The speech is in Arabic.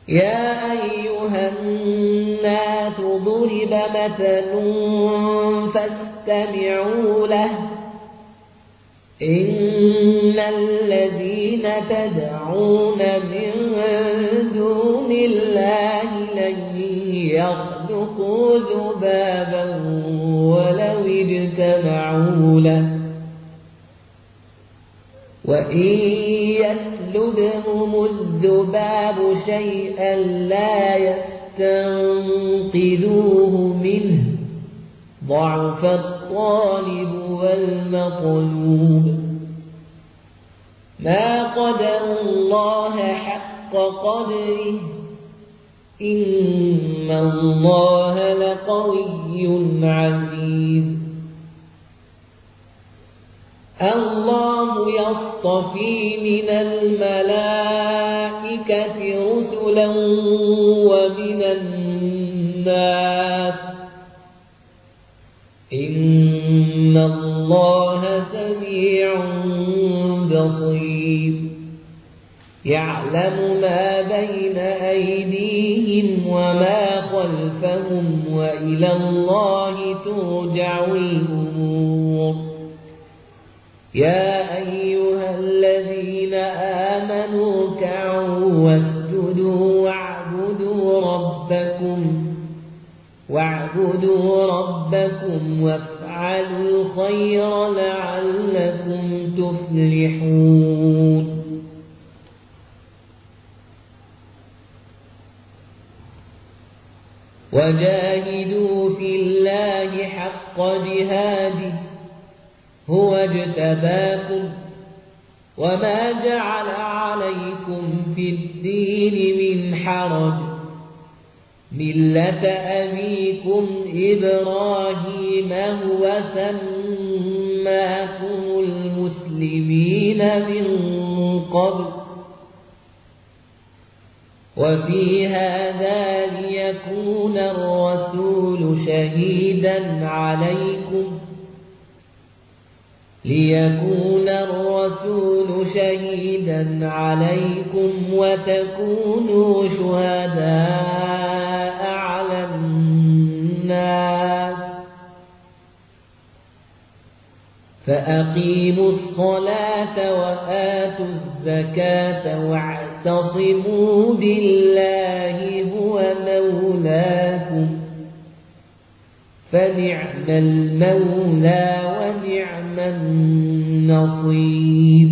يا أيها الناس ضرب مثل فاستمعوا له إن الذين تدعون من دون الله لن يخلقوا ذبابا ولو اجتمعوا له وإن يسلبهم الذباب شيئا لا يستنقذوه منه ضعف الطالب والمطلوب ما قدروا الله حق قدره إن الله لقوي عزيز الله يصطفي من الملائكة رسلا ومن الناس إن الله سميع بصير يعلم ما بين أيديهم وما خلفهم وإلى الله ترجع الأمور يا أيها الذين آمنوا اركعوا واسجدوا واعبدوا ربكم وافعلوا الخير لعلكم تفلحون وجاهدوا في الله حق جهاده هو اجتباكم وما جعل عليكم في الدين من حرج ملة أبيكم إبراهيم هو سماكم المسلمين من قبل وفي هذا ليكون الرسول شهيدا عليكم وتكونوا شهداء على الناس فأقيموا الصلاة وآتوا الزكاة واعتصموا بالله هو مولاكم فنعم المولى ونعم النصير